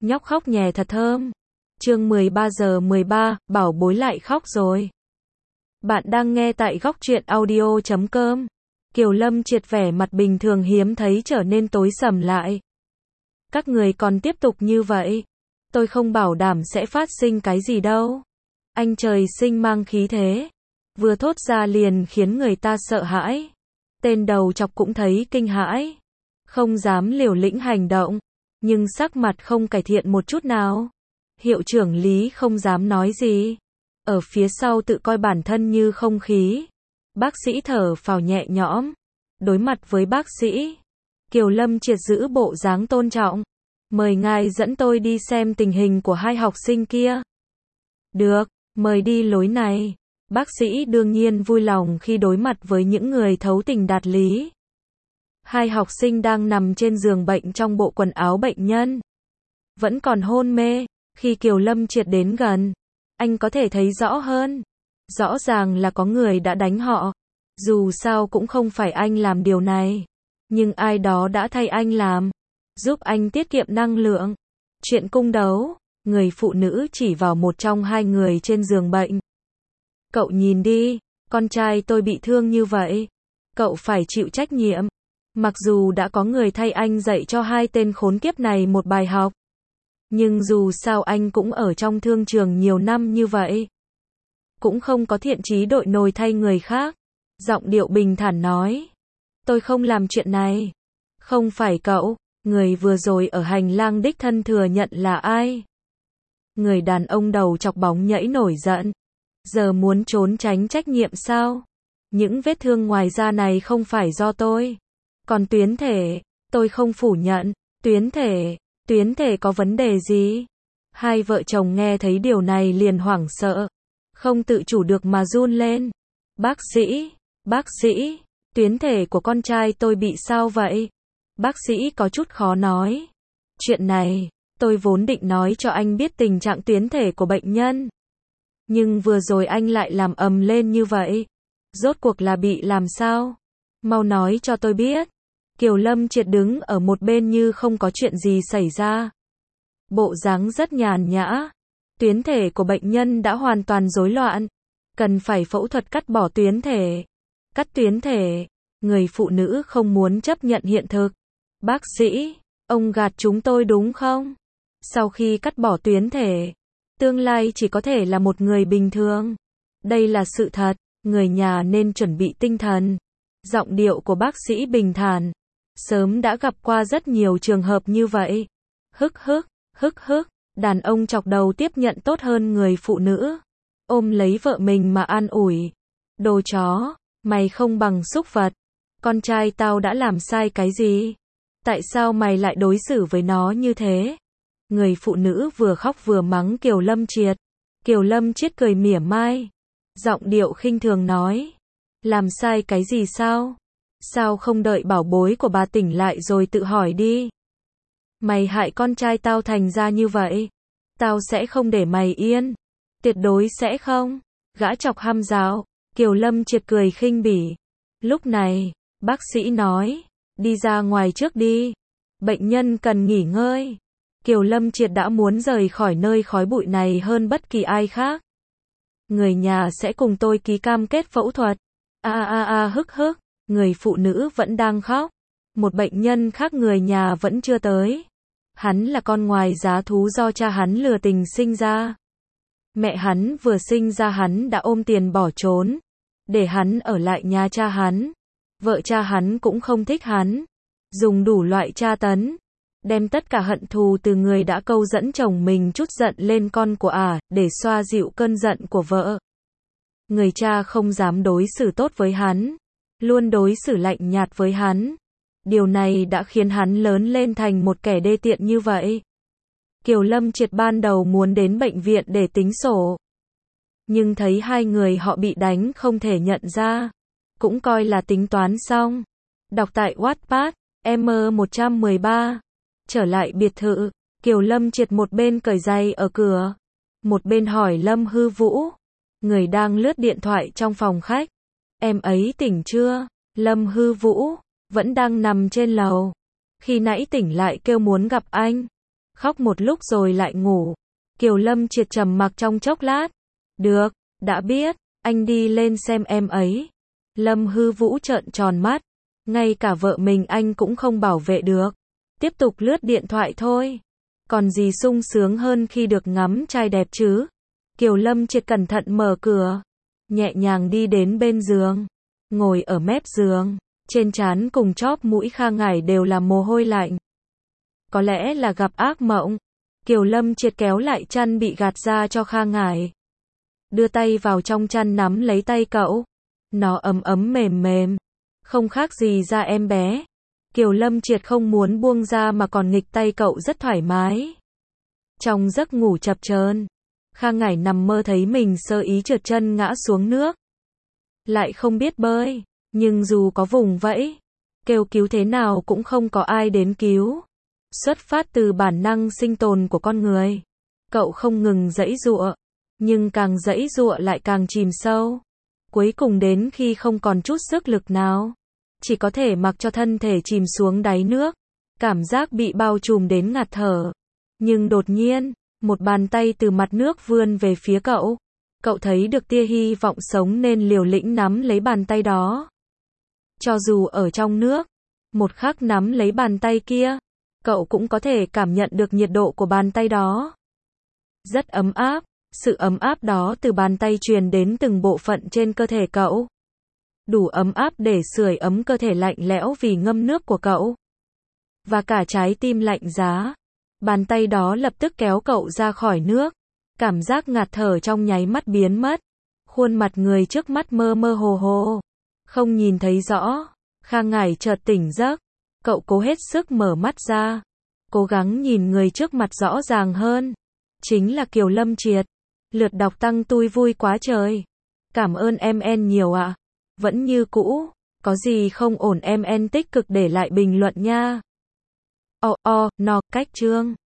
Nhóc khóc nhè thật thơm. Chương 13:13, bảo bối lại khóc rồi. Bạn đang nghe tại góc truyện audio.com. Kiều Lâm triệt vẻ mặt bình thường hiếm thấy trở nên tối sầm lại. Các người còn tiếp tục như vậy, tôi không bảo đảm sẽ phát sinh cái gì đâu. Anh trời sinh mang khí thế, vừa thốt ra liền khiến người ta sợ hãi. Tên đầu chọc cũng thấy kinh hãi, không dám liều lĩnh hành động, nhưng sắc mặt không cải thiện một chút nào. Hiệu trưởng Lý không dám nói gì, ở phía sau tự coi bản thân như không khí. Bác sĩ thở phào nhẹ nhõm, đối mặt với bác sĩ, Kiều Lâm triệt giữ bộ dáng tôn trọng. Mời ngài dẫn tôi đi xem tình hình của hai học sinh kia. Được, mời đi lối này. Bác sĩ đương nhiên vui lòng khi đối mặt với những người thấu tình đạt lý. Hai học sinh đang nằm trên giường bệnh trong bộ quần áo bệnh nhân, vẫn còn hôn mê. Khi Kiều Lâm triệt đến gần, anh có thể thấy rõ hơn. Rõ ràng là có người đã đánh họ. Dù sao cũng không phải anh làm điều này, nhưng ai đó đã thay anh làm, giúp anh tiết kiệm năng lượng. Chuyện cung đấu, người phụ nữ chỉ vào một trong hai người trên giường bệnh. Cậu nhìn đi, con trai tôi bị thương như vậy, cậu phải chịu trách nhiệm. Mặc dù đã có người thay anh dạy cho hai tên khốn kiếp này một bài học, nhưng dù sao anh cũng ở trong thương trường nhiều năm như vậy, cũng không có thiện chí đội nồi thay người khác. Giọng điệu bình thản nói, tôi không làm chuyện này. Không phải cậu. Người vừa rồi ở hành lang đích thân thừa nhận là ai? Người đàn ông đầu chọc bóng nhảy nổi giận. Giờ muốn trốn tránh trách nhiệm sao? Những vết thương ngoài da này không phải do tôi. Còn tuyến thể, tôi không phủ nhận. Tuyến thể có vấn đề gì? Hai vợ chồng nghe thấy điều này liền hoảng sợ, không tự chủ được mà run lên. Bác sĩ, tuyến thể của con trai tôi bị sao vậy? Bác sĩ có chút khó nói. Chuyện này, tôi vốn định nói cho anh biết tình trạng tuyến thể của bệnh nhân, nhưng vừa rồi anh lại làm ầm lên như vậy. Rốt cuộc là bị làm sao? Mau nói cho tôi biết. Kiều Lâm triệt đứng ở một bên như không có chuyện gì xảy ra, bộ dáng rất nhàn nhã. Tuyến thể của bệnh nhân đã hoàn toàn rối loạn, cần phải phẫu thuật cắt bỏ tuyến thể. Cắt tuyến thể? Người phụ nữ không muốn chấp nhận hiện thực. Bác sĩ, ông gạt chúng tôi đúng không? Sau khi cắt bỏ tuyến thể, tương lai chỉ có thể là một người bình thường. Đây là sự thật, người nhà nên chuẩn bị tinh thần. Giọng điệu của bác sĩ bình thản, sớm đã gặp qua rất nhiều trường hợp như vậy. Hức hức, đàn ông chọc đầu tiếp nhận tốt hơn người phụ nữ, ôm lấy vợ mình mà an ủi. Đồ chó, mày không bằng súc vật. Con trai tao đã làm sai cái gì? Tại sao mày lại đối xử với nó như thế? Người phụ nữ vừa khóc vừa mắng Kiều Lâm triệt. Kiều Lâm triệt cười mỉa mai, giọng điệu khinh thường nói, làm sai cái gì sao? Sao không đợi bảo bối của bà tỉnh lại rồi tự hỏi đi? Mày hại con trai tao thành ra như vậy, tao sẽ không để mày yên. Tuyệt đối sẽ không. Gã chọc hăm dạo. Kiều Lâm triệt cười khinh bỉ. Lúc này, bác sĩ nói, đi ra ngoài trước đi. Bệnh nhân cần nghỉ ngơi. Kiều Lâm triệt đã muốn rời khỏi nơi khói bụi này hơn bất kỳ ai khác. Người nhà sẽ cùng tôi ký cam kết phẫu thuật. Hức. Người phụ nữ vẫn đang khóc. Một bệnh nhân khác người nhà vẫn chưa tới. Hắn là con ngoài giá thú do cha hắn lừa tình sinh ra. Mẹ hắn vừa sinh ra hắn đã ôm tiền bỏ trốn, để hắn ở lại nhà cha hắn. Vợ cha hắn cũng không thích hắn, dùng đủ loại tra tấn, đem tất cả hận thù từ người đã câu dẫn chồng mình trút giận lên con của để xoa dịu cơn giận của vợ. Người cha không dám đối xử tốt với hắn, luôn đối xử lạnh nhạt với hắn. Điều này đã khiến hắn lớn lên thành một kẻ đê tiện như vậy. Kiều Lâm triệt ban đầu muốn đến bệnh viện để tính sổ, nhưng thấy hai người họ bị đánh không thể nhận ra, cũng coi là tính toán xong. Đọc tại Wattpad, M113. Trở lại biệt thự, Kiều Lâm triệt một bên cởi giày ở cửa, một bên hỏi Lâm Hư Vũ, người đang lướt điện thoại trong phòng khách. Em ấy tỉnh chưa? Lâm Hư Vũ vẫn đang nằm trên lầu, khi nãy tỉnh lại kêu muốn gặp anh. Khóc một lúc rồi lại ngủ. Kiều Lâm Triệt trầm mặc trong chốc lát. Được, đã biết, anh đi lên xem em ấy. Lâm Hư Vũ trợn tròn mắt. Ngay cả vợ mình anh cũng không bảo vệ được. Tiếp tục lướt điện thoại thôi. Còn gì sung sướng hơn khi được ngắm trai đẹp chứ? Kiều Lâm Triệt cẩn thận mở cửa. Nhẹ nhàng đi đến bên giường. Ngồi ở mép giường. Trên trán cùng chóp mũi Kha Ngải đều là mồ hôi lạnh. Có lẽ là gặp ác mộng. Kiều Lâm Triệt kéo lại chăn bị gạt ra cho Kha Ngải. Đưa tay vào trong chăn nắm lấy tay cậu. Nó ấm ấm mềm mềm. Không khác gì da em bé. Kiều Lâm Triệt không muốn buông ra mà còn nghịch tay cậu rất thoải mái. Trong giấc ngủ chập chờn, Kha Ngải nằm mơ thấy mình sơ ý trượt chân ngã xuống nước. Lại không biết bơi, nhưng dù có vùng vẫy, kêu cứu thế nào cũng không có ai đến cứu. Xuất phát từ bản năng sinh tồn của con người, cậu không ngừng giãy giụa, nhưng càng giãy giụa lại càng chìm sâu. Cuối cùng đến khi không còn chút sức lực nào, chỉ có thể mặc cho thân thể chìm xuống đáy nước. Cảm giác bị bao trùm đến ngạt thở. Nhưng đột nhiên, một bàn tay từ mặt nước vươn về phía cậu. Cậu thấy được tia hy vọng sống nên liều lĩnh nắm lấy bàn tay đó. Cho dù ở trong nước, một khắc nắm lấy bàn tay kia, cậu cũng có thể cảm nhận được nhiệt độ của bàn tay đó. Rất ấm áp, sự ấm áp đó từ bàn tay truyền đến từng bộ phận trên cơ thể cậu. Đủ ấm áp để sưởi ấm cơ thể lạnh lẽo vì ngâm nước của cậu. Và cả trái tim lạnh giá. Bàn tay đó lập tức kéo cậu ra khỏi nước. Cảm giác ngạt thở trong nháy mắt biến mất. Khuôn mặt người trước mắt mơ mơ hồ hồ. Không nhìn thấy rõ. Kha Ngải chợt tỉnh giấc. Cậu cố hết sức mở mắt ra. Cố gắng nhìn người trước mặt rõ ràng hơn. Chính là Kiều Lâm Triệt. Lượt đọc tăng tui vui quá trời. Cảm ơn em nhiều ạ. Vẫn như cũ. Có gì không ổn em tích cực để lại bình luận nha. No, cách chương.